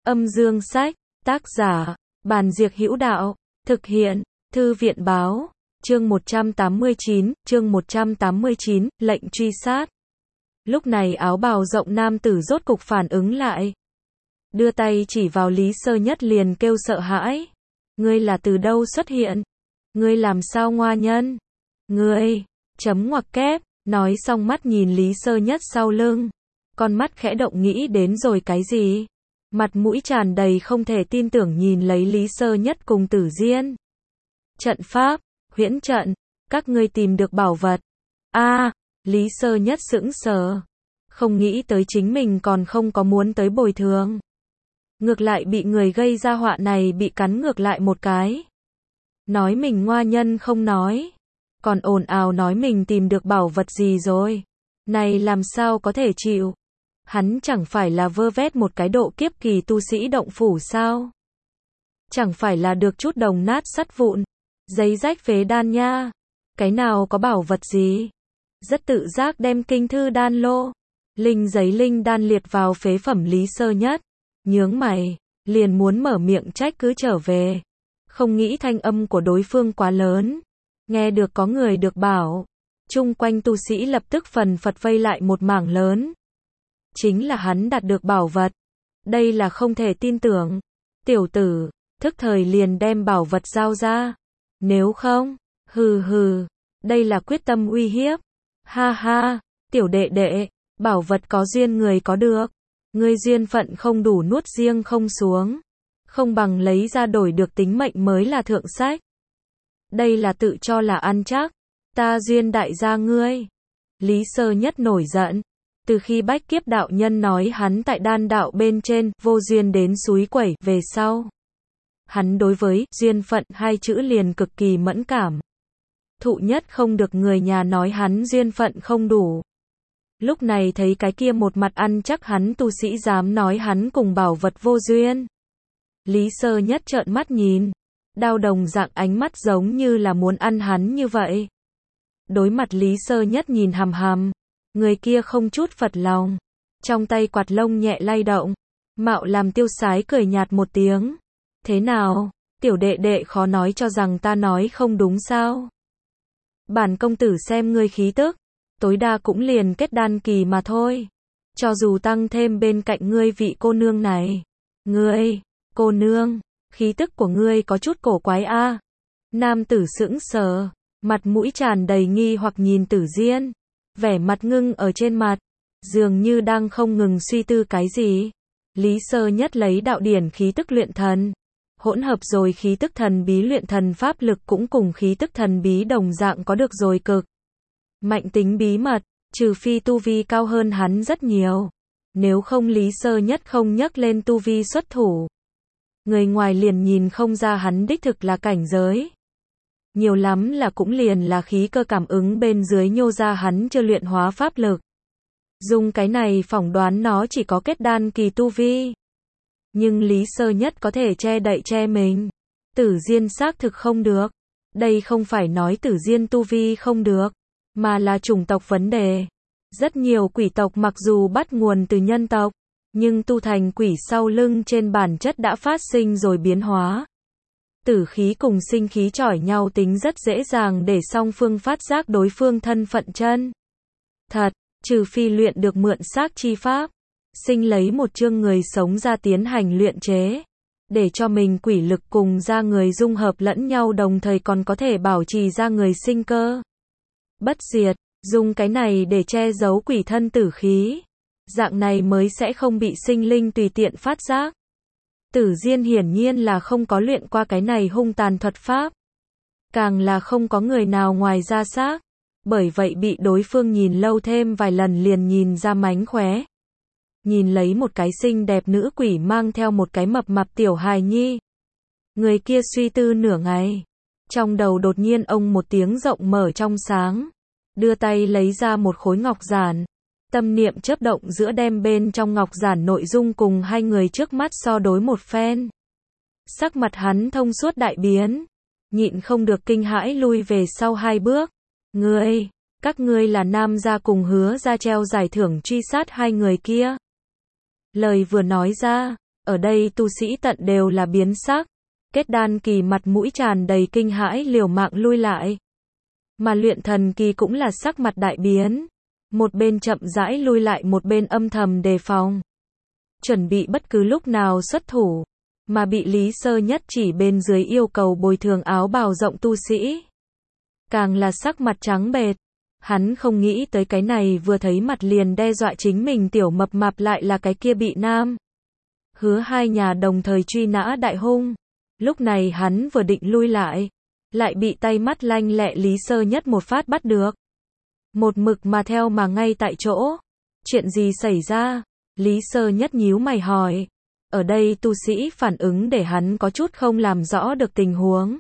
Âm dương sách, tác giả, Bàn Diệc Hữu Đạo, thực hiện, Thư viện báo, chương 189, lệnh truy sát. Lúc này áo bào rộng nam tử rốt cục phản ứng lại. Đưa tay chỉ vào Lý Sơ Nhất liền kêu sợ hãi. Ngươi là từ đâu xuất hiện? Ngươi làm sao ngoa nhân? Ngươi, chấm ngoặc kép, nói xong mắt nhìn Lý Sơ Nhất sau lưng. Con mắt khẽ động nghĩ đến rồi cái gì? Mặt mũi tràn đầy không thể tin tưởng nhìn lấy Lý Sơ Nhất cùng Tử Diên. Trận pháp, huyễn trận, các ngươi tìm được bảo vật. Lý Sơ Nhất sững sờ. Không nghĩ tới chính mình còn không có muốn tới bồi thường. Ngược lại bị người gây ra họa này bị cắn ngược lại một cái. Nói mình ngoa nhân không nói. Còn ồn ào nói mình tìm được bảo vật gì rồi. Này làm sao có thể chịu. Hắn chẳng phải là vơ vét một cái độ kiếp kỳ tu sĩ động phủ sao? Chẳng phải là được chút đồng nát sắt vụn, giấy rách phế đan nha. Cái nào có bảo vật gì? Rất tự giác đem kinh thư đan lô, linh đan liệt vào phế phẩm Lý Sơ Nhất. Nhướng mày, liền muốn mở miệng trách cứ trở về. Không nghĩ thanh âm của đối phương quá lớn. Nghe được có người được bảo. Chung quanh tu sĩ lập tức phần phật vây lại một mảng lớn. Chính là hắn đạt được bảo vật. Đây là không thể tin tưởng. Tiểu tử, thức thời liền đem bảo vật giao ra. Nếu không, đây là quyết tâm uy hiếp. Ha ha, tiểu đệ đệ, bảo vật có duyên người có được. Ngươi duyên phận không đủ nuốt riêng không xuống. Không bằng lấy ra đổi được tính mệnh mới là thượng sách. Đây là tự cho là ăn chắc. Ta duyên đại gia ngươi. Lý Sơ Nhất nổi giận. Từ khi Bách Kiếp đạo nhân nói hắn tại đan đạo bên trên, vô duyên đến suối quẩy, về sau. Hắn đối với, duyên phận, hai chữ liền cực kỳ mẫn cảm. Thụ nhất không được người nhà nói hắn duyên phận không đủ. Lúc này thấy cái kia một mặt ăn chắc hắn tu sĩ dám nói hắn cùng bảo vật vô duyên. Lý Sơ Nhất trợn mắt nhìn. Đao đồng dạng ánh mắt giống như là muốn ăn hắn như vậy. Đối mặt Lý Sơ Nhất nhìn hằm hằm. Người kia không chút phật lòng. Trong tay quạt lông nhẹ lay động. Mạo làm tiêu sái cười nhạt một tiếng. Thế nào, tiểu đệ đệ khó nói cho rằng ta nói không đúng sao? Bản công tử xem ngươi khí tức. Tối đa cũng liền kết đan kỳ mà thôi. Cho dù tăng thêm bên cạnh ngươi vị cô nương này. Ngươi, cô nương, khí tức của ngươi có chút cổ quái a. Nam tử sững sờ, mặt mũi tràn đầy nghi hoặc nhìn Tử Diên. Vẻ mặt ngưng ở trên mặt, dường như đang không ngừng suy tư cái gì. Lý Sơ Nhất lấy đạo điển khí tức luyện thần. Hỗn hợp rồi khí tức thần bí luyện thần pháp lực cũng cùng khí tức thần bí đồng dạng có được rồi cực. Mạnh tính bí mật, trừ phi tu vi cao hơn hắn rất nhiều. Nếu không Lý Sơ Nhất không nhắc lên tu vi xuất thủ. Người ngoài liền nhìn không ra hắn đích thực là cảnh giới. Nhiều lắm là cũng liền là khí cơ cảm ứng bên dưới nhô ra hắn chưa luyện hóa pháp lực. Dùng cái này phỏng đoán nó chỉ có kết đan kỳ tu vi. Nhưng Lý Sơ Nhất có thể che đậy che mình. Tử Diên xác thực không được. Đây không phải nói Tử Diên tu vi không được, mà là chủng tộc vấn đề. Rất nhiều quỷ tộc mặc dù bắt nguồn từ nhân tộc, nhưng tu thành quỷ sau lưng trên bản chất đã phát sinh rồi biến hóa. Tử khí cùng sinh khí chỏi nhau tính rất dễ dàng để song phương phát giác đối phương thân phận chân thật, trừ phi luyện được mượn xác chi pháp, sinh lấy một chương người sống ra tiến hành luyện chế, để cho mình quỷ lực cùng ra người dung hợp lẫn nhau đồng thời còn có thể bảo trì ra người sinh cơ bất diệt, dùng cái này để che giấu quỷ thân tử khí. Dạng này mới sẽ không bị sinh linh tùy tiện phát giác. Tử Diên hiển nhiên là không có luyện qua cái này hung tàn thuật pháp. Càng là không có người nào ngoài ra xác. Bởi vậy bị đối phương nhìn lâu thêm vài lần liền nhìn ra mánh khóe. Nhìn lấy một cái xinh đẹp nữ quỷ mang theo một cái mập mạp tiểu hài nhi. Người kia suy tư nửa ngày. Trong đầu đột nhiên ông một tiếng rộng mở trong sáng. Đưa tay lấy ra một khối ngọc giản. Tâm niệm chớp động giữa đem bên trong ngọc giản nội dung cùng hai người trước mắt so đối một phen. Sắc mặt hắn thông suốt đại biến. Nhịn không được kinh hãi lui về sau hai bước. Các ngươi là nam gia cùng Hứa gia treo giải thưởng truy sát hai người kia. Lời vừa nói ra, Ở đây tu sĩ tận đều là biến sắc. Kết đan kỳ mặt mũi tràn đầy kinh hãi liều mạng lui lại. Mà luyện thần kỳ cũng là sắc mặt đại biến. Một bên chậm rãi lui lại, một bên âm thầm đề phòng. Chuẩn bị bất cứ lúc nào xuất thủ. Mà bị Lý Sơ Nhất chỉ bên dưới yêu cầu bồi thường áo bào rộng tu sĩ. Càng là sắc mặt trắng bệch. Hắn không nghĩ tới cái này vừa thấy mặt liền đe dọa chính mình tiểu mập mạp lại là cái kia bị Nam Hứa hai nhà đồng thời truy nã đại hung. Lúc này hắn vừa định lui lại, lại bị tay mắt lanh lẹ Lý Sơ Nhất một phát bắt được. Một mực mà theo mà ngay tại chỗ. Chuyện gì xảy ra? Lý Sơ Nhất nhíu mày hỏi. Ở đây tu sĩ phản ứng để hắn có chút không làm rõ được tình huống.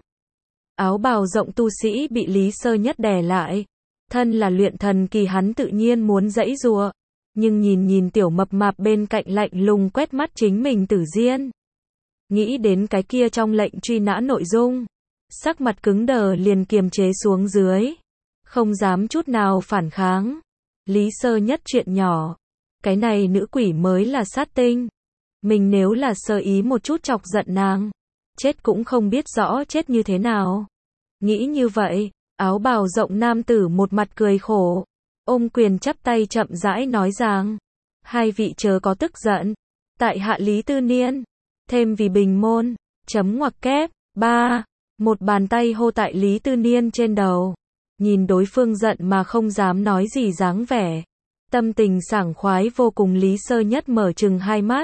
Áo bào rộng tu sĩ bị Lý Sơ Nhất đè lại. Thân là luyện thần kỳ hắn tự nhiên muốn giãy giụa. Nhưng nhìn tiểu mập mạp bên cạnh lạnh lùng quét mắt chính mình Tử Diên. Nghĩ đến cái kia trong lệnh truy nã nội dung. Sắc mặt cứng đờ liền kiềm chế xuống dưới. Không dám chút nào phản kháng. Lý Sơ Nhất chuyện nhỏ. Cái này nữ quỷ mới là sát tinh. Mình nếu là sơ ý một chút chọc giận nàng. Chết cũng không biết rõ chết như thế nào. Nghĩ như vậy, áo bào rộng nam tử một mặt cười khổ. Ôm quyền chắp tay chậm rãi nói rằng. Hai vị chớ có tức giận. Tại hạ Lý Tư Niên. Thêm vì bình môn. Chấm ngoặc kép. 3. Một bàn tay hô tại Lý Tư Niên trên đầu. Nhìn đối phương giận mà không dám nói gì dáng vẻ. Tâm tình sảng khoái vô cùng. Lý Sơ Nhất mở trừng hai mắt.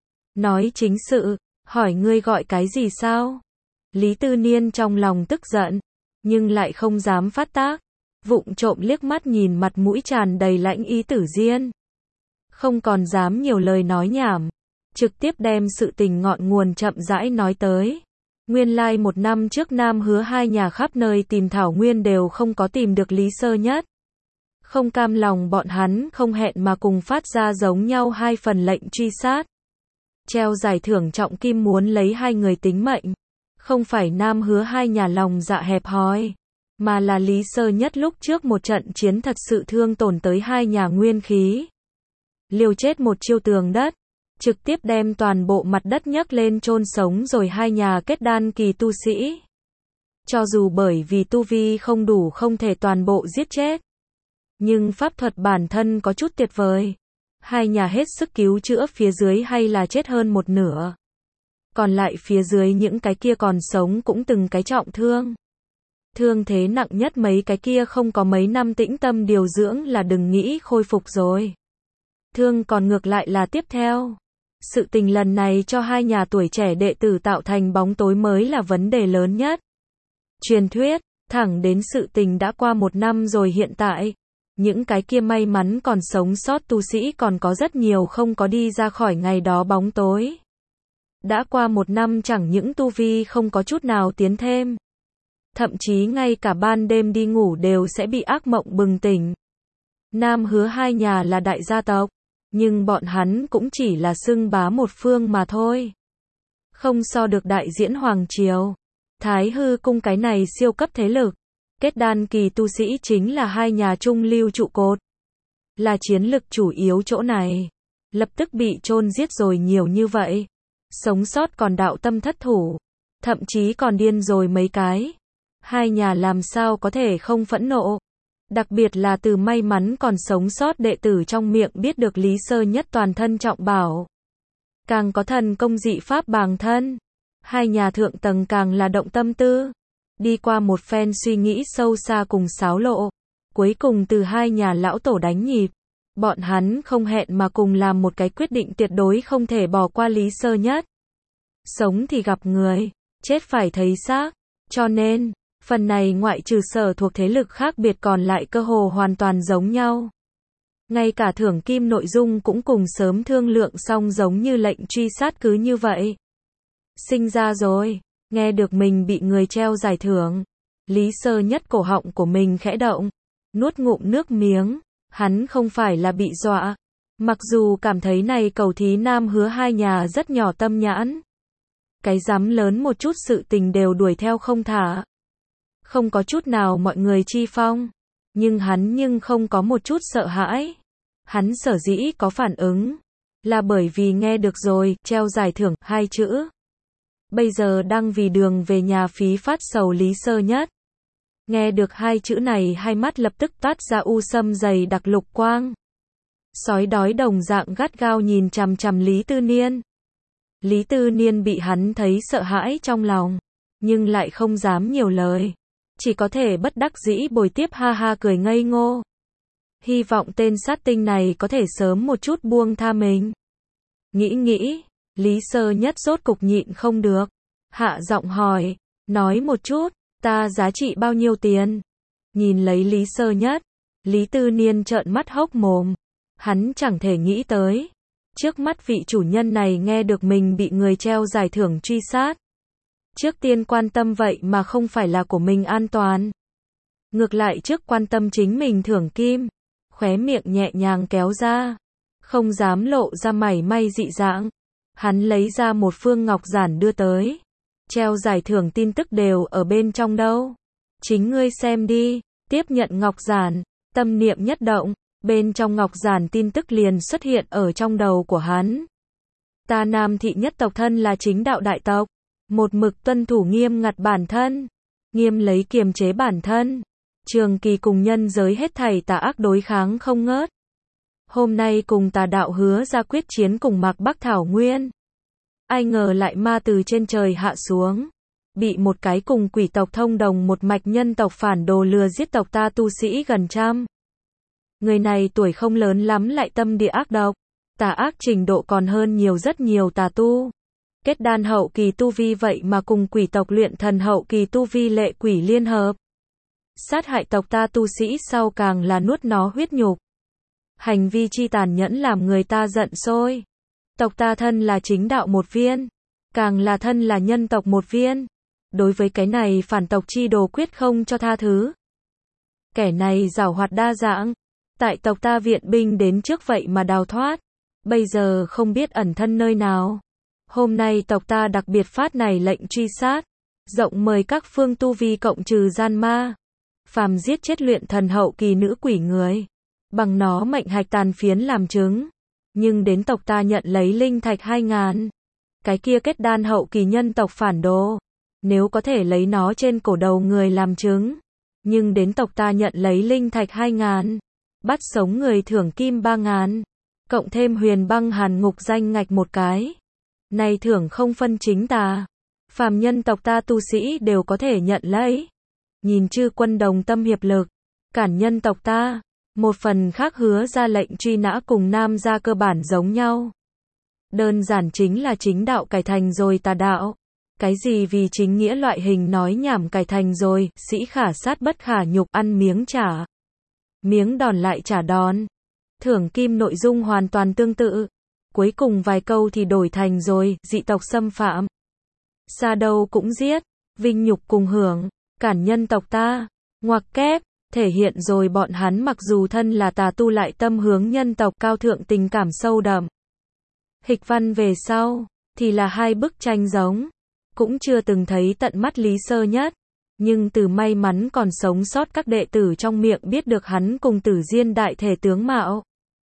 Nói chính sự, hỏi ngươi gọi cái gì sao? Lý Tư Niên trong lòng tức giận, nhưng lại không dám phát tác. Vụng trộm liếc mắt nhìn mặt mũi tràn đầy lãnh ý Tử Diên. Không còn dám nhiều lời nói nhảm. Trực tiếp đem sự tình ngọn nguồn chậm rãi nói tới. Nguyên lai một năm trước Nam Hứa hai nhà khắp nơi tìm thảo nguyên đều không có tìm được Lý Sơ Nhất. Không cam lòng bọn hắn không hẹn mà cùng phát ra giống nhau hai phần lệnh truy sát. Treo giải thưởng trọng kim muốn lấy hai người tính mệnh. Không phải Nam Hứa hai nhà lòng dạ hẹp hòi, mà là Lý Sơ Nhất lúc trước một trận chiến thật sự thương tổn tới hai nhà nguyên khí. Liều chết một chiêu tường đất, trực tiếp đem toàn bộ mặt đất nhấc lên chôn sống rồi hai nhà kết đan kỳ tu sĩ. Cho dù bởi vì tu vi không đủ không thể toàn bộ giết chết, nhưng pháp thuật bản thân có chút tuyệt vời. Hai nhà hết sức cứu chữa phía dưới hay là chết hơn một nửa. Còn lại phía dưới những cái kia còn sống cũng từng cái trọng thương. Thương thế nặng nhất mấy cái kia không có mấy năm tĩnh tâm điều dưỡng là đừng nghĩ khôi phục rồi. Thương còn ngược lại là tiếp theo. Sự tình lần này cho hai nhà tuổi trẻ đệ tử tạo thành bóng tối mới là vấn đề lớn nhất. Truyền thuyết, thẳng đến sự tình đã qua một năm rồi hiện tại. Những cái kia may mắn còn sống sót tu sĩ còn có rất nhiều không có đi ra khỏi ngày đó bóng tối. Đã qua một năm chẳng những tu vi không có chút nào tiến thêm. Thậm chí ngay cả ban đêm đi ngủ đều sẽ bị ác mộng bừng tỉnh. Nam Hứa hai nhà là đại gia tộc, nhưng bọn hắn cũng chỉ là xưng bá một phương mà thôi. Không so được đại diễn Hoàng Triều, Thái Hư Cung cái này siêu cấp thế lực. Kết đan kỳ tu sĩ chính là hai nhà trung lưu trụ cột. Là chiến lực chủ yếu chỗ này. Lập tức bị chôn giết rồi nhiều như vậy. Sống sót còn đạo tâm thất thủ. Thậm chí còn điên rồi mấy cái. Hai nhà làm sao có thể không phẫn nộ. Đặc biệt là từ may mắn còn sống sót đệ tử trong miệng biết được Lý Sơ Nhất toàn thân trọng bảo. Càng có thần công dị pháp bàng thân. Hai nhà thượng tầng càng là động tâm tư. Đi qua một phen suy nghĩ sâu xa cùng xáo lộ. Cuối cùng từ hai nhà lão tổ đánh nhịp. Bọn hắn không hẹn mà cùng làm một cái quyết định tuyệt đối không thể bỏ qua Lý Sơ Nhất. Sống thì gặp người, chết phải thấy xác. Cho nên, phần này ngoại trừ sở thuộc thế lực khác biệt còn lại cơ hồ hoàn toàn giống nhau. Ngay cả thưởng kim nội dung cũng cùng sớm thương lượng xong giống như lệnh truy sát cứ như vậy. Sinh ra rồi, nghe được mình bị người treo giải thưởng. Lý Sơ Nhất cổ họng của mình khẽ động, nuốt ngụm nước miếng. Hắn không phải là bị dọa. Mặc dù cảm thấy này cầu thí Nam Hứa hai nhà rất nhỏ tâm nhãn. Cái dám lớn một chút sự tình đều đuổi theo không thả. Không có chút nào mọi người chi phong. Nhưng hắn không có một chút sợ hãi. Hắn sở dĩ có phản ứng. là bởi vì nghe được rồi, treo giải thưởng, 2 chữ. Bây giờ đang vì đường về nhà phí phát sầu Lý Sơ Nhất. Nghe được 2 chữ này hai mắt lập tức toát ra u sâm dày đặc lục quang. Sói đói đồng dạng gắt gao nhìn chằm chằm Lý Tư Niên. Lý Tư Niên bị hắn thấy sợ hãi trong lòng, nhưng lại không dám nhiều lời. Chỉ có thể bất đắc dĩ bồi tiếp ha ha cười ngây ngô. Hy vọng tên sát tinh này có thể sớm một chút buông tha mình. Nghĩ, Lý Sơ Nhất rốt cục nhịn không được. Hạ giọng hỏi, nói một chút, ta giá trị bao nhiêu tiền? Nhìn lấy Lý Sơ Nhất, Lý Tư Niên trợn mắt hốc mồm. Hắn chẳng thể nghĩ tới. Trước mắt vị chủ nhân này nghe được mình bị người treo giải thưởng truy sát. Trước tiên quan tâm vậy mà không phải là của mình an toàn. Ngược lại trước quan tâm chính mình thưởng kim. Khóe miệng nhẹ nhàng kéo ra. Không dám lộ ra mảy may dị dạng. Hắn lấy ra một phương ngọc giản đưa tới. Treo giải thưởng tin tức đều ở bên trong đâu. Chính ngươi xem đi. Tiếp nhận ngọc giản. Tâm niệm nhất động. Bên trong ngọc giản tin tức liền xuất hiện ở trong đầu của hắn. Ta Nam thị nhất tộc thân là chính đạo đại tộc. Một mực tuân thủ nghiêm ngặt bản thân. Nghiêm lấy kiềm chế bản thân. Trường kỳ cùng nhân giới hết thảy tà ác đối kháng không ngớt. Hôm nay cùng tà đạo hứa ra quyết chiến cùng Mạc Bắc Thảo Nguyên. Ai ngờ lại ma từ trên trời hạ xuống. Bị một cái cùng quỷ tộc thông đồng một mạch nhân tộc phản đồ lừa giết tộc ta tu sĩ gần trăm. Người này tuổi không lớn lắm lại tâm địa ác độc. Tà ác trình độ còn hơn rất nhiều tà tu. Kết đan hậu kỳ tu vi vậy mà cùng quỷ tộc luyện thần hậu kỳ tu vi lệ quỷ liên hợp. Sát hại tộc ta tu sĩ sau càng là nuốt nó huyết nhục. Hành vi chi tàn nhẫn làm người ta giận sôi. Tộc ta thân là chính đạo một viên. Càng là thân là nhân tộc một viên. Đối với cái này phản tộc chi đồ quyết không cho tha thứ. Kẻ này giảo hoạt đa dạng. Tại tộc ta viện binh đến trước vậy mà đào thoát. Bây giờ không biết ẩn thân nơi nào. Hôm nay tộc ta đặc biệt phát này lệnh truy sát. Rộng mời các phương tu vi cộng trừ gian ma. Phàm giết chết luyện thần hậu kỳ nữ quỷ người. Bằng nó mệnh hạch tàn phiến làm chứng. Nhưng đến tộc ta nhận lấy linh thạch 2000. Cái kia kết đan hậu kỳ nhân tộc phản đồ. Nếu có thể lấy nó trên cổ đầu người làm chứng. Nhưng đến tộc ta nhận lấy linh thạch 2000. Bắt sống người thưởng kim 3000. Cộng thêm huyền băng hàn ngục danh ngạch một cái. Này thưởng không phân chính tà. Phàm nhân tộc ta tu sĩ đều có thể nhận lấy. Nhìn chư quân đồng tâm hiệp lực. Cản nhân tộc ta. Một phần khác hứa ra lệnh truy nã cùng nam gia cơ bản giống nhau. Đơn giản chính là chính đạo cải thành rồi tà đạo. Cái gì vì chính nghĩa loại hình nói nhảm cải thành rồi, sĩ khả sát bất khả nhục ăn miếng trả. Miếng đòn lại trả đòn. Thưởng kim nội dung hoàn toàn tương tự. Cuối cùng vài câu thì đổi thành rồi, dị tộc xâm phạm. Xa đâu cũng giết, vinh nhục cùng hưởng, cản nhân tộc ta, ngoặc kép, thể hiện rồi bọn hắn mặc dù thân là tà tu lại tâm hướng nhân tộc cao thượng tình cảm sâu đậm. Hịch văn về sau, thì là hai bức tranh giống, cũng chưa từng thấy tận mắt Lý Sơ Nhất. Nhưng từ may mắn còn sống sót các đệ tử trong miệng biết được hắn cùng Tử Diên đại thể tướng mạo.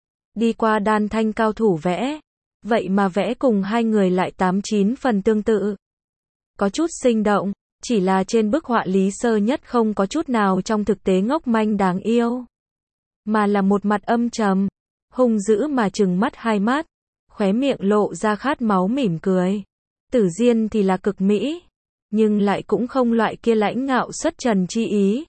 Đi qua đan thanh cao thủ vẽ. Vậy mà vẽ cùng hai người lại 89 phần tương tự. Có chút sinh động, chỉ là trên bức họa Lý Sơ Nhất không có chút nào trong thực tế ngốc manh đáng yêu. Mà là một mặt âm trầm, hung dữ mà trừng mắt hai mắt, khóe miệng lộ ra khát máu mỉm cười. Tử Diên thì là cực mỹ, nhưng lại cũng không loại kia lãnh ngạo xuất trần chi ý.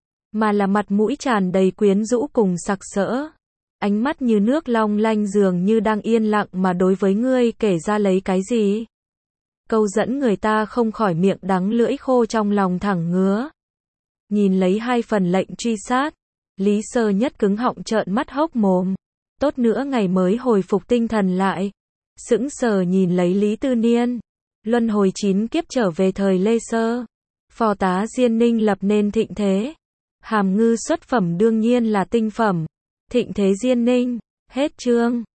Mà là mặt mũi tràn đầy quyến rũ cùng sặc sỡ. Ánh mắt như nước long lanh dường như đang yên lặng mà đối với ngươi kể ra lấy cái gì. Câu dẫn người ta không khỏi miệng đắng lưỡi khô trong lòng thẳng ngứa. Nhìn lấy hai phần lệnh truy sát. Lý Sơ Nhất cứng họng trợn mắt hốc mồm. Tốt nữa ngày mới hồi phục tinh thần lại. Sững sờ nhìn lấy Lý Tư Niên. Luân hồi 9 kiếp trở về thời Lê Sơ. Phò tá Diên Ninh lập nên thịnh thế. Hàm ngư xuất phẩm đương nhiên là tinh phẩm. Thịnh thế Diên Ninh. Hết chương.